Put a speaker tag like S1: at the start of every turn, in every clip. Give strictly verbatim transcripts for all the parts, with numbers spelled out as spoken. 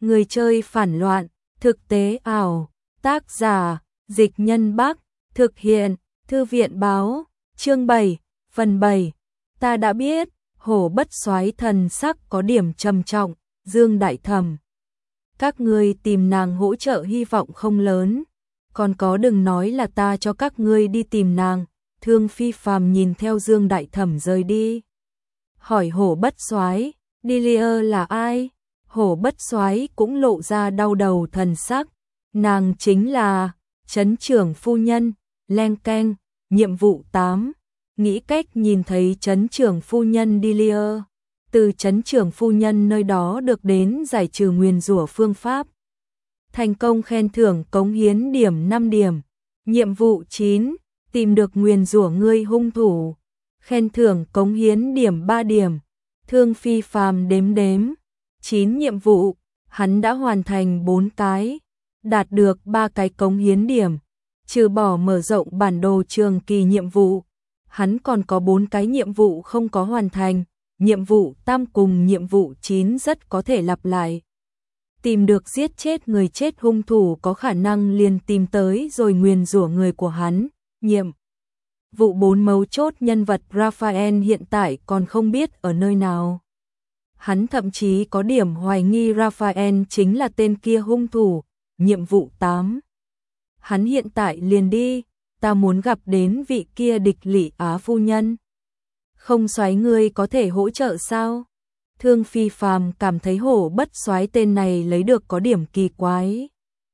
S1: Người chơi phản loạn, thực tế ảo, tác giả, Dịch Nhân Bắc, thực hiện, Thư viện báo, chương bảy, phần bảy. Ta đã biết, Hổ Bất Soái thần sắc có điểm trầm trọng, Dương Đại Thẩm. Các ngươi tìm nàng hỗ trợ hy vọng không lớn, còn có đừng nói là ta cho các ngươi đi tìm nàng. Thương Phi Phàm nhìn theo Dương Đại Thẩm rời đi. Hỏi Hổ Bất Soái, Delia là ai? Hổ Bất Soái cũng lộ ra đau đầu thần sắc. Nàng chính là Trấn trưởng phu nhân. Leng keng, nhiệm vụ tám. Nghĩ cách nhìn thấy Trấn trưởng phu nhân Delia. Từ Trấn trưởng phu nhân nơi đó được đến giải trừ nguyền rủa phương pháp. Thành công khen thưởng cống hiến điểm năm điểm. Nhiệm vụ chín. Tìm được nguyền rủa ngươi hung thủ. Khen thưởng cống hiến điểm ba điểm. Thương Phi Phàm đếm đếm. chín nhiệm vụ, hắn đã hoàn thành bốn cái, đạt được ba cái cống hiến điểm, trừ bỏ mở rộng bản đồ trường kỳ nhiệm vụ, hắn còn có bốn cái nhiệm vụ không có hoàn thành, nhiệm vụ tam cùng nhiệm vụ chín rất có thể lặp lại. Tìm được giết chết người chết hung thủ có khả năng liền tìm tới rồi nguyền rủa người của hắn, nhiệm vụ bốn mấu chốt nhân vật Raphael hiện tại còn không biết ở nơi nào. Hắn thậm chí có điểm hoài nghi Raphael chính là tên kia hung thủ. Nhiệm vụ tám. Hắn hiện tại liền đi, ta muốn gặp đến vị kia địch lỷ Á phu nhân. Không Soái ngươi có thể hỗ trợ sao? Thương Phi Phàm cảm thấy Hổ Bất Soái tên này lấy được có điểm kỳ quái.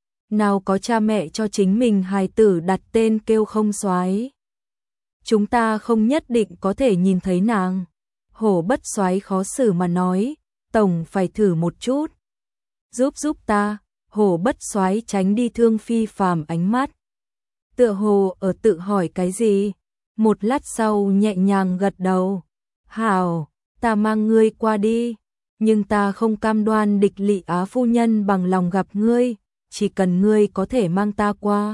S1: Nào có cha mẹ cho chính mình hài tử đặt tên kêu Không Soái. Chúng ta không nhất định có thể nhìn thấy nàng. Hổ Bất Soái khó xử mà nói, tổng phải thử một chút. Giúp giúp ta. Hổ Bất Soái tránh đi Thương Phi Phàm ánh mắt. Tựa hồ ở tự hỏi cái gì, một lát sau nhẹ nhàng gật đầu. Hảo, ta mang ngươi qua đi, nhưng ta không cam đoan địch lỵ Á phu nhân bằng lòng gặp ngươi, chỉ cần ngươi có thể mang ta qua.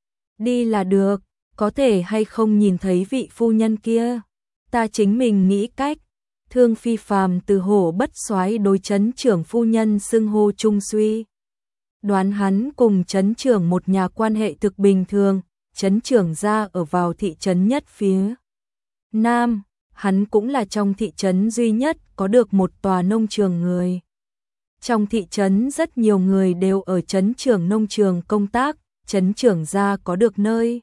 S1: Đi là được, có thể hay không nhìn thấy vị phu nhân kia, ta chính mình nghĩ cách. Thương Phi Phàm từ Hổ Bất Soái đối Trấn trưởng phu nhân xưng hô trung suy. Đoán hắn cùng Trấn trưởng một nhà quan hệ thực bình thường, Trấn trưởng gia ở vào thị trấn nhất phía Nam, hắn cũng là trong thị trấn duy nhất có được một tòa nông trường người. Trong thị trấn rất nhiều người đều ở Trấn trưởng nông trường công tác, Trấn trưởng gia có được nơi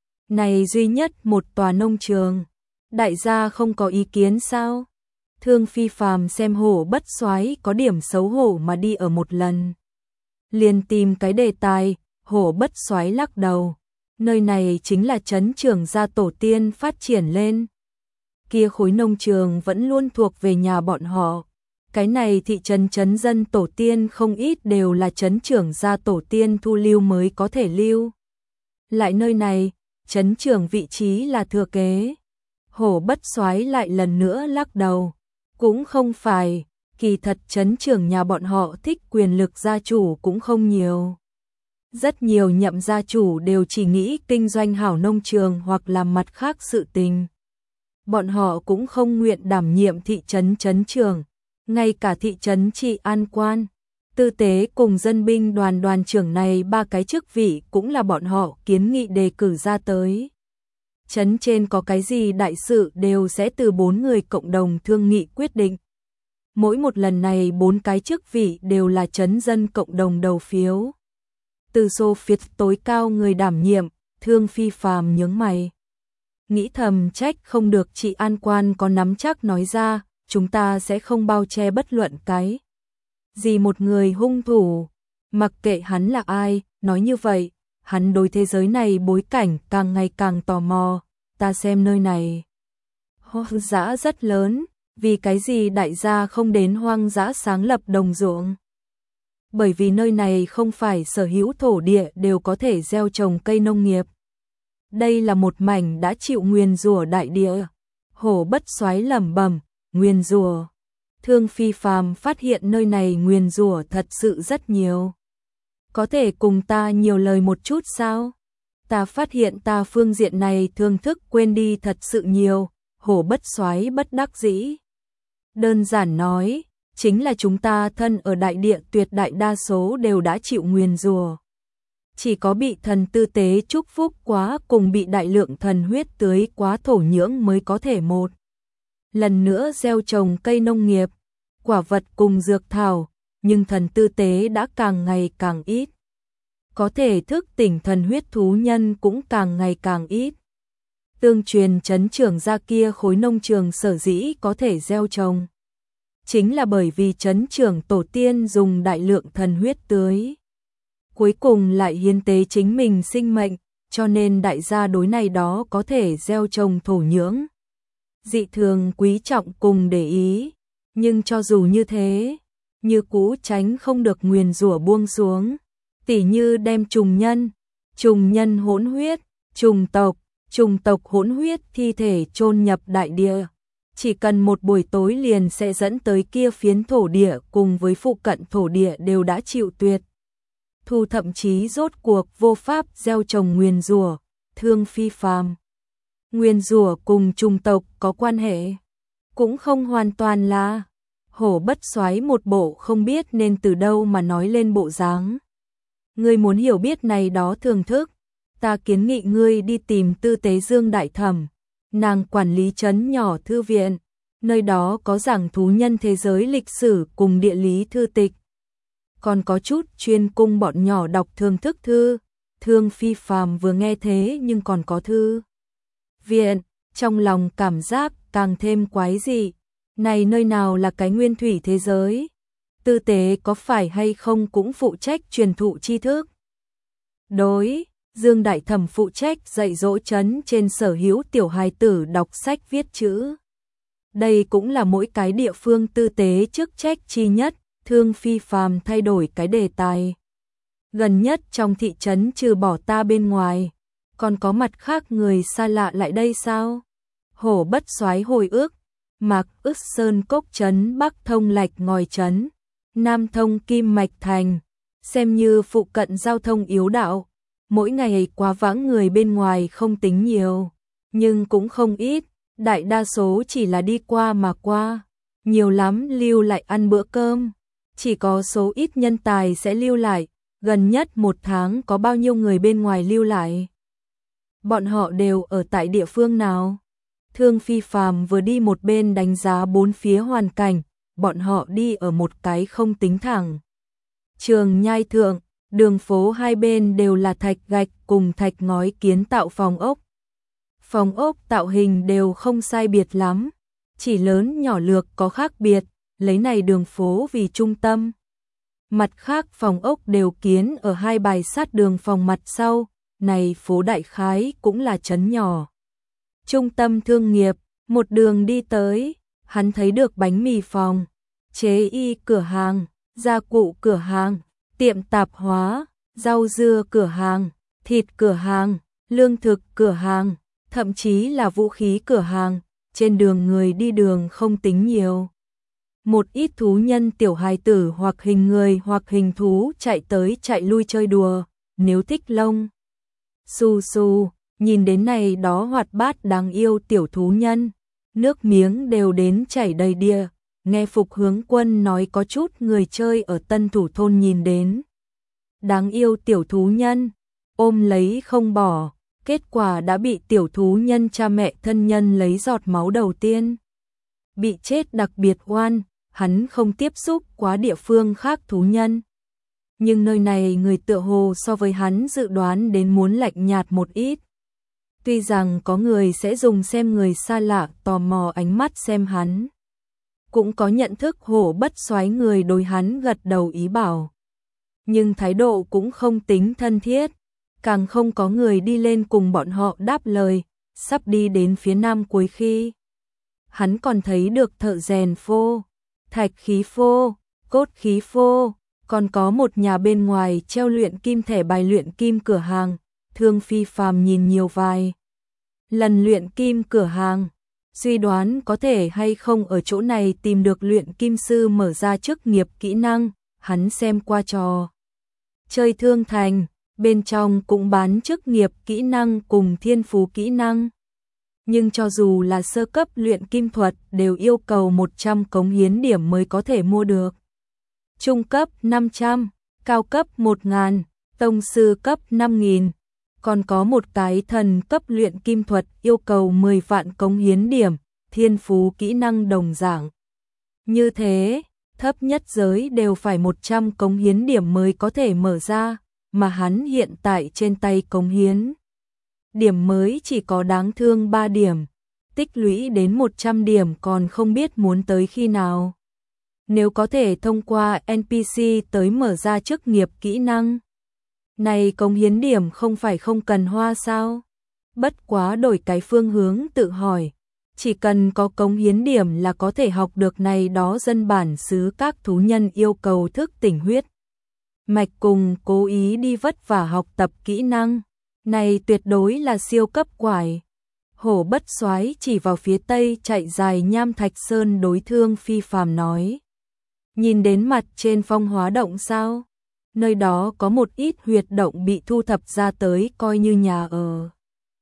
S1: này duy nhất một tòa nông trường. Đại gia không có ý kiến sao? Thương Phi Phàm xem Hổ Bất Soái có điểm xấu hổ mà đi ở một lần. Liền tìm cái đề tài, Hổ Bất Soái lắc đầu. Nơi này chính là Trấn trưởng gia tổ tiên phát triển lên. Kia khối nông trường vẫn luôn thuộc về nhà bọn họ. Cái này thị trấn trấn dân tổ tiên không ít đều là Trấn trưởng gia tổ tiên thu lưu mới có thể lưu. Lại nơi này, Trấn trưởng vị trí là thừa kế. Hổ Bất Soái lại lần nữa lắc đầu. Cũng không phải, kỳ thật Trấn trưởng nhà bọn họ thích quyền lực gia chủ cũng không nhiều. Rất nhiều nhậm gia chủ đều chỉ nghĩ kinh doanh hảo nông trường hoặc làm mặt khác sự tình. Bọn họ cũng không nguyện đảm nhiệm thị trấn trấn trưởng, ngay cả thị trấn trị an quan, tư tế cùng dân binh đoàn đoàn trưởng này ba cái chức vị cũng là bọn họ kiến nghị đề cử ra tới. Trấn trên có cái gì đại sự đều sẽ từ bốn người cộng đồng thương nghị quyết định. Mỗi một lần này bốn cái chức vị đều là trấn dân cộng đồng đầu phiếu. Từ số phiếu tối cao người đảm nhiệm, Thương Phi Phàm nhướng mày. Nghĩ thầm trách không được chị an quan có nắm chắc nói ra, chúng ta sẽ không bao che bất luận cái gì một người hung thủ. Mặc kệ hắn là ai, nói như vậy, hắn đối thế giới này bối cảnh càng ngày càng tò mò. Ta xem nơi này hoang dã rất lớn, vì cái gì đại gia không đến hoang dã sáng lập đồng ruộng? Bởi vì nơi này không phải sở hữu thổ địa đều có thể gieo trồng cây nông nghiệp. Đây là một mảnh đã chịu nguyền rủa đại địa. Hổ Bất Soái lẩm bẩm, nguyền rủa. Thương Phi Phàm phát hiện nơi này nguyền rủa thật sự rất nhiều. Có thể cùng ta nhiều lời một chút sao? Ta phát hiện ta phương diện này thương thức quên đi thật sự nhiều. Hổ Bất Soái bất đắc dĩ. Đơn giản nói, chính là chúng ta thân ở đại địa tuyệt đại đa số đều đã chịu nguyền rủa. Chỉ có bị thần tư tế chúc phúc quá cùng bị đại lượng thần huyết tưới quá thổ nhưỡng mới có thể một lần nữa gieo trồng cây nông nghiệp, quả vật cùng dược thảo, nhưng thần tư tế đã càng ngày càng ít. Có thể thức tỉnh thần huyết thú nhân cũng càng ngày càng ít. Tương truyền trấn trưởng ra kia khối nông trường sở dĩ có thể gieo trồng, chính là bởi vì trấn trưởng tổ tiên dùng đại lượng thần huyết tưới. Cuối cùng lại hiến tế chính mình sinh mệnh, cho nên đại gia đối này đó có thể gieo trồng thổ nhưỡng. Dị thường quý trọng cùng để ý, nhưng cho dù như thế, như cũ tránh không được nguyền rủa buông xuống. Tỉ như đem trùng nhân, trùng nhân hỗn huyết, trùng tộc, trùng tộc hỗn huyết thi thể chôn nhập đại địa. Chỉ cần một buổi tối liền sẽ dẫn tới kia phiến thổ địa cùng với phụ cận thổ địa đều đã chịu tuyệt thu, thậm chí rốt cuộc vô pháp gieo trồng nguyền rủa, thương phi phàm. Nguyền rủa cùng trùng tộc có quan hệ, cũng không hoàn toàn là. Hổ Bất Soái một bộ không biết nên từ đâu mà nói lên bộ dáng. Ngươi muốn hiểu biết này đó thường thức, ta kiến nghị ngươi đi tìm Tư Tế Dương đại thẩm, nàng quản lý trấn nhỏ thư viện, nơi đó có giảng thú nhân thế giới lịch sử cùng địa lý thư tịch. Còn có chút chuyên cung bọn nhỏ đọc thường thức thư. Thương phi phàm vừa nghe thế nhưng còn có thư viện, trong lòng cảm giác càng thêm quái dị. Này nơi nào là cái nguyên thủy thế giới? Tư Tế có phải hay không cũng phụ trách truyền thụ tri thức? Đối, Dương đại thẩm phụ trách dạy dỗ trấn trên sở hữu tiểu hài tử đọc sách viết chữ. Đây cũng là mỗi cái địa phương Tư Tế chức trách chi nhất. Thương phi phàm thay đổi cái đề tài. Gần nhất trong thị trấn trừ bỏ ta bên ngoài, còn có mặt khác người xa lạ lại đây sao? Hổ Bất Soái hồi ức, Mạc ức Sơn Cốc trấn Bắc thông Lạch Ngòi trấn, Nam thông Kim Mạch Thành, xem như phụ cận giao thông yếu đạo. Mỗi ngày quá vãng người bên ngoài không tính nhiều, nhưng cũng không ít, đại đa số chỉ là đi qua mà qua, nhiều lắm lưu lại ăn bữa cơm. Chỉ có số ít nhân tài sẽ lưu lại, gần nhất một tháng có bao nhiêu người bên ngoài lưu lại. Bọn họ đều ở tại địa phương nào? Thương phi phàm vừa đi một bên đánh giá bốn phía hoàn cảnh, bọn họ đi ở một cái không tính thẳng. Trường nhai thượng, đường phố hai bên đều là thạch gạch cùng thạch ngói kiến tạo phòng ốc. Phòng ốc tạo hình đều không sai biệt lắm, chỉ lớn nhỏ lược có khác biệt. Lấy này đường phố vì trung tâm. Mặt khác phòng ốc đều kiến ở hai bài sát đường phòng mặt sau, này phố đại khái cũng là trấn nhỏ. Trung tâm thương nghiệp, một đường đi tới, hắn thấy được bánh mì phòng, chế y cửa hàng, gia cụ cửa hàng, tiệm tạp hóa, rau dưa cửa hàng, thịt cửa hàng, lương thực cửa hàng, thậm chí là vũ khí cửa hàng. Trên đường người đi đường không tính nhiều. Một ít thú nhân tiểu hài tử hoặc hình người hoặc hình thú chạy tới chạy lui chơi đùa, nếu thích lông xù xù, nhìn đến này đó hoạt bát đáng yêu tiểu thú nhân, nước miếng đều đến chảy đầy đìa. Nghe Phục Hướng Quân nói có chút người chơi ở Tân Thủ thôn nhìn đến đáng yêu tiểu thú nhân, ôm lấy không bỏ, kết quả đã bị tiểu thú nhân cha mẹ thân nhân lấy giọt máu đầu tiên. Bị chết đặc biệt oan. Hắn không tiếp xúc quá địa phương khác thú nhân. Nhưng nơi này người tựa hồ so với hắn dự đoán đến muốn lạnh nhạt một ít. Tuy rằng có người sẽ dùng xem người xa lạ tò mò ánh mắt xem hắn. Cũng có nhận thức Hổ Bất Soái người đối hắn gật đầu ý bảo. Nhưng thái độ cũng không tính thân thiết. Càng không có người đi lên cùng bọn họ đáp lời. Sắp đi đến phía nam cuối khi, hắn còn thấy được thợ rèn phô, thạch khí phô, cốt khí phô, còn có một nhà bên ngoài treo luyện kim thẻ bài luyện kim cửa hàng. Thương phi phàm nhìn nhiều vài lần luyện kim cửa hàng, suy đoán có thể hay không ở chỗ này tìm được luyện kim sư mở ra chức nghiệp kỹ năng. Hắn xem qua trò chơi thương thành, bên trong cũng bán chức nghiệp kỹ năng cùng thiên phú kỹ năng. nhưng cho dù là sơ cấp luyện kim thuật đều yêu cầu một trăm cống hiến điểm mới có thể mua được. Trung cấp năm trăm, cao cấp một nghìn, tông sư cấp năm nghìn. Còn có một cái thần cấp luyện kim thuật yêu cầu mười vạn cống hiến điểm, thiên phú kỹ năng đồng dạng. Như thế, thấp nhất giới đều phải một trăm cống hiến điểm mới có thể mở ra, mà hắn hiện tại trên tay cống hiến điểm mới chỉ có đáng thương ba điểm, tích lũy đến một trăm điểm còn không biết muốn tới khi nào. Nếu có thể thông qua en pê xê tới mở ra chức nghiệp kỹ năng, này cống hiến điểm không phải không cần hoa sao? Bất quá đổi cái phương hướng tự hỏi, chỉ cần có cống hiến điểm là có thể học được này đó dân bản xứ các thú nhân yêu cầu thức tỉnh huyết mạch cùng cố ý đi vất vả học tập kỹ năng. Này tuyệt đối là siêu cấp quải. Hổ Bất Soái chỉ vào phía tây chạy dài Nham Thạch Sơn đối Thương Phi Phàm nói. Nhìn đến mặt trên phong hóa động sao? Nơi đó có một ít huyệt động bị thu thập ra tới coi như nhà ở.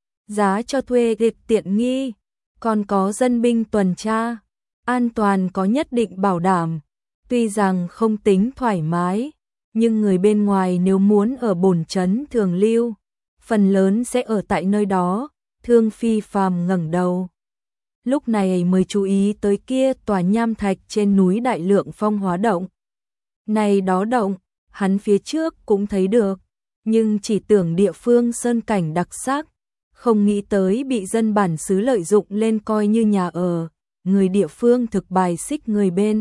S1: Giá cho thuê đẹp tiện nghi, còn có dân binh tuần tra, an toàn có nhất định bảo đảm. Tuy rằng không tính thoải mái, nhưng người bên ngoài nếu muốn ở bổn trấn thường lưu, phần lớn sẽ ở tại nơi đó. Thương Phi Phàm ngẩng đầu, lúc này mới chú ý tới kia tòa nham thạch trên núi đại lượng phong hóa động. Này đó động, hắn phía trước cũng thấy được, nhưng chỉ tưởng địa phương sơn cảnh đặc sắc, không nghĩ tới bị dân bản xứ lợi dụng lên coi như nhà ở, người địa phương thực bài xích người bên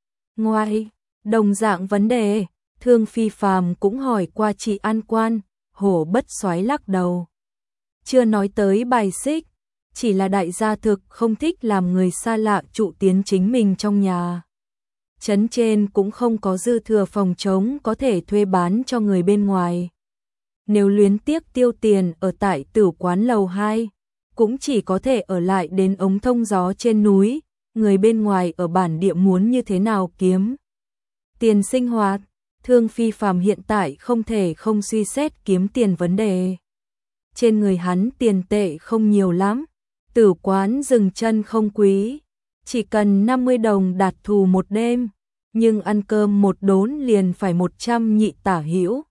S1: ngoài. Đồng dạng vấn đề, Thương Phi Phàm cũng hỏi qua chị an quan. Hổ Bất Soái lắc đầu. Chưa nói tới bài xích, chỉ là đại gia thực không thích làm người xa lạ trụ tiến chính mình trong nhà. Trấn trên cũng không có dư thừa phòng trống có thể thuê bán cho người bên ngoài. Nếu luyến tiếc tiêu tiền ở tại tử quán lầu hai, cũng chỉ có thể ở lại đến ống thông gió trên núi, người bên ngoài ở bản địa muốn như thế nào kiếm tiền sinh hoạt. Thương Phi Phàm hiện tại không thể không suy xét kiếm tiền vấn đề. Trên người hắn tiền tệ không nhiều lắm, tử quán dừng chân không quý, chỉ cần năm mươi đồng đạt thù một đêm, nhưng ăn cơm một đốn liền phải một trăm nhị tả hữu.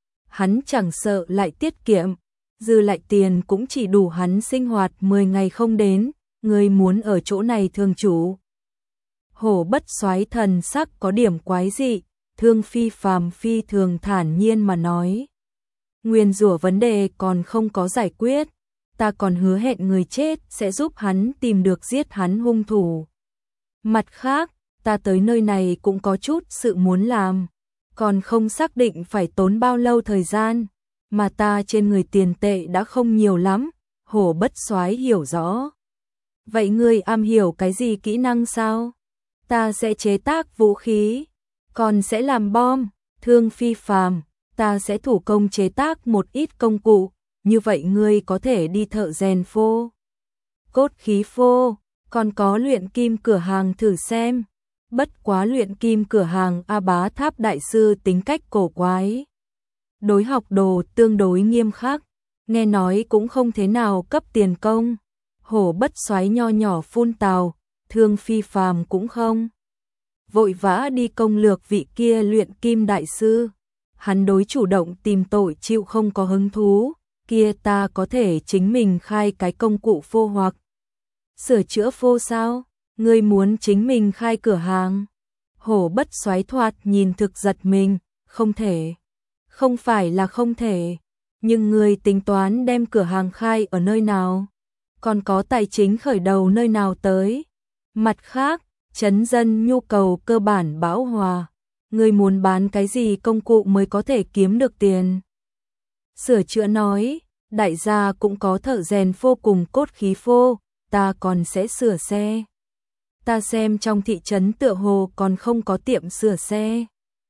S1: Hắn chẳng sợ lại tiết kiệm, dư lại tiền cũng chỉ đủ hắn sinh hoạt mười ngày không đến, người muốn ở chỗ này thường trú. Hổ Bất Soái thần sắc có điểm quái dị. Thương Phi Phàm phi thường thản nhiên mà nói. Nguyên rủa vấn đề còn không có giải quyết, ta còn hứa hẹn người chết sẽ giúp hắn tìm được giết hắn hung thủ. Mặt khác, ta tới nơi này cũng có chút sự muốn làm, còn không xác định phải tốn bao lâu thời gian, mà ta trên người tiền tệ đã không nhiều lắm. Hổ Bất Soái hiểu rõ. Vậy ngươi am hiểu cái gì kỹ năng sao? Ta sẽ chế tác vũ khí, còn sẽ làm bom. Thương Phi Phàm, ta sẽ thủ công chế tác một ít công cụ, như vậy ngươi có thể đi thợ rèn phô, cốt khí phô, còn có luyện kim cửa hàng thử xem. Bất quá luyện kim cửa hàng A Bá Tháp đại sư tính cách cổ quái, đối học đồ tương đối nghiêm khắc, nghe nói cũng không thế nào cấp tiền công. Hổ Bất Soái nho nhỏ phun tào. Thương Phi Phàm cũng không vội vã đi công lược vị kia luyện kim đại sư, hắn đối chủ động tìm tội chịu không có hứng thú. Kia ta có thể chính mình khai cái công cụ phô hoặc sửa chữa phô sao? Ngươi muốn chính mình khai cửa hàng? Hổ Bất Soái thoạt nhìn thực giật mình. Không thể, không phải là không thể, nhưng ngươi tính toán đem cửa hàng khai ở nơi nào? Còn có tài chính khởi đầu nơi nào tới? Mặt khác, trấn dân nhu cầu cơ bản bão hòa, ngươi muốn bán cái gì công cụ mới có thể kiếm được tiền? Sửa chữa nói, đại gia cũng có thợ rèn phô cùng cốt khí phô, ta còn sẽ sửa xe. Ta xem trong thị trấn tựa hồ còn không có tiệm sửa xe.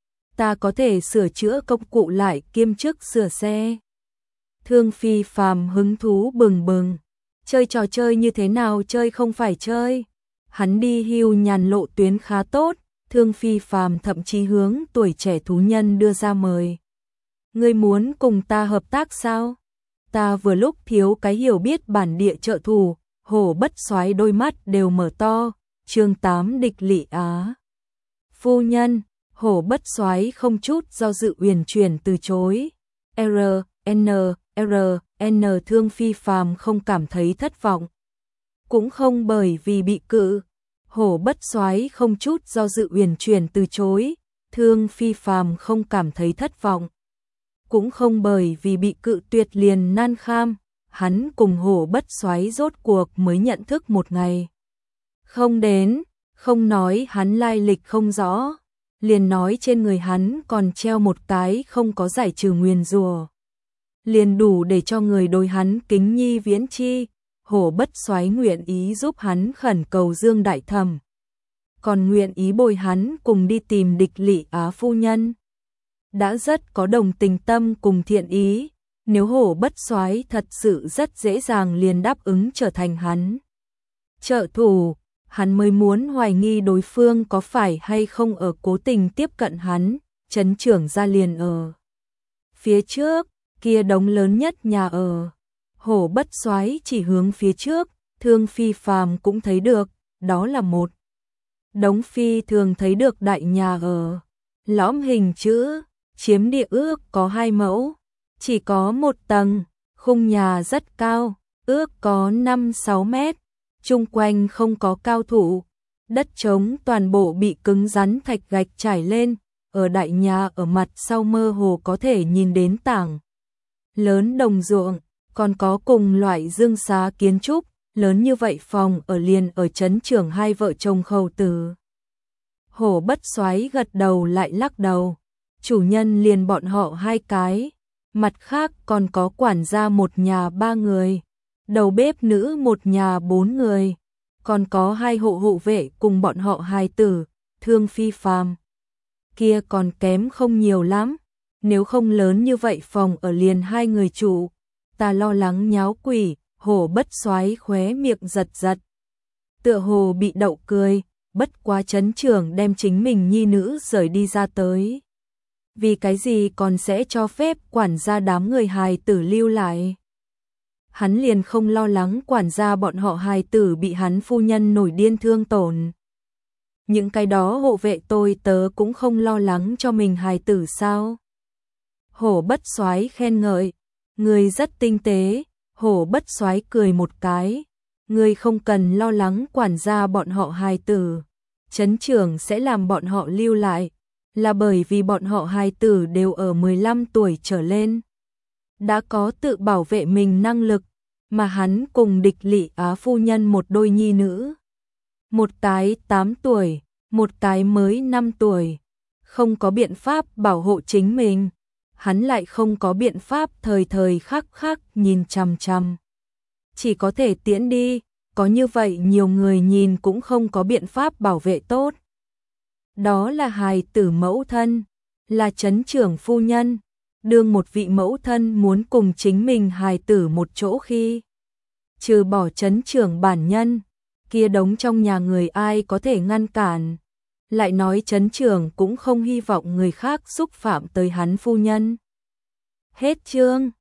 S1: Ta có thể sửa chữa công cụ lại kiêm chức sửa xe. Thương Phi Phàm hứng thú bừng bừng. Chơi trò chơi như thế nào chơi không phải chơi. Hắn đi hưu nhàn lộ tuyến khá tốt. Thương Phi Phàm thậm chí hướng tuổi trẻ thú nhân đưa ra mời. Ngươi muốn cùng ta hợp tác sao? Ta vừa lúc thiếu cái hiểu biết bản địa trợ thủ. Hổ Bất Soái đôi mắt đều mở to. Chương tám Địch Lị Á. Phu nhân, Hổ Bất Soái không chút do dự uyển chuyển từ chối. R N R N Thương Phi Phàm không cảm thấy thất vọng, cũng không bởi vì bị cự. Hổ Bất Soái không chút do dự uyển chuyển từ chối. Thương Phi Phàm không cảm thấy thất vọng, cũng không bởi vì bị cự tuyệt liền nan kham. Hắn cùng Hổ Bất Soái rốt cuộc mới nhận thức một ngày không đến, không nói hắn lai lịch không rõ, liền nói trên người hắn còn treo một cái không có giải trừ nguyền rủa, liền đủ để cho người đối hắn kính nhi viễn chi. Hổ Bất Soái nguyện ý giúp hắn khẩn cầu Dương đại thẩm, còn nguyện ý bồi hắn cùng đi tìm Địch Lị Á phu nhân, đã rất có đồng tình tâm cùng thiện ý. Nếu Hổ Bất Soái thật sự rất dễ dàng liền đáp ứng trở thành hắn trợ thủ, hắn mới muốn hoài nghi đối phương có phải hay không ở cố tình tiếp cận hắn. Trấn trưởng gia liền ở phía trước, kia đống lớn nhất nhà ở. Hổ Bất Soái chỉ hướng phía trước, Thương Phi Phàm cũng thấy được, đó là một đống phi thường thấy được đại nhà ở, lõm hình chữ, chiếm địa ước có hai mẫu, chỉ có một tầng, khung nhà rất cao, ước có năm sáu mét, chung quanh không có cao thủ, đất trống toàn bộ bị cứng rắn thạch gạch trải lên. Ở đại nhà ở mặt sau mơ hồ có thể nhìn đến tảng lớn đồng ruộng, còn có cùng loại dương xá kiến trúc. Lớn như vậy phòng ở liền ở trấn trưởng hai vợ chồng khẩu tử. Hổ Bất Soái gật đầu lại lắc đầu. Chủ nhân liền bọn họ hai cái, mặt khác còn có quản gia một nhà ba người, đầu bếp nữ một nhà bốn người, còn có hai hộ hộ vệ cùng bọn họ hài tử. Thương Phi Phàm kia còn kém không nhiều lắm, nếu không lớn như vậy phòng ở liền hai người chủ, ta lo lắng nháo quỷ. Hổ Bất Soái khóe miệng giật giật, tựa hồ bị đậu cười. Bất quá trấn trưởng đem chính mình nhi nữ rời đi ra tới, vì cái gì còn sẽ cho phép quản gia đám người hài tử lưu lại? Hắn liền không lo lắng quản gia bọn họ hài tử bị hắn phu nhân nổi điên thương tổn. Những cái đó hộ vệ tôi tớ cũng không lo lắng cho mình hài tử sao? Hổ Bất Soái khen ngợi, người rất tinh tế. Hổ Bất Soái cười một cái, người không cần lo lắng quản gia bọn họ hài tử, trấn trưởng sẽ làm bọn họ lưu lại, là bởi vì bọn họ hài tử đều ở mười lăm tuổi trở lên, đã có tự bảo vệ mình năng lực, mà hắn cùng Địch Lị Á phu nhân một đôi nhi nữ, một cái tám tuổi, một cái mới năm tuổi, không có biện pháp bảo hộ chính mình. Hắn lại không có biện pháp thời thời khắc khắc nhìn chằm chằm, chỉ có thể tiễn đi, có như vậy nhiều người nhìn cũng không có biện pháp bảo vệ tốt. Đó là hài tử mẫu thân, là trấn trưởng phu nhân, đương một vị mẫu thân muốn cùng chính mình hài tử một chỗ khi, trừ bỏ trấn trưởng bản nhân, kia đống trong nhà người ai có thể ngăn cản. Lại nói trấn trưởng cũng không hy vọng người khác xúc phạm tới hắn phu nhân. Hết chương.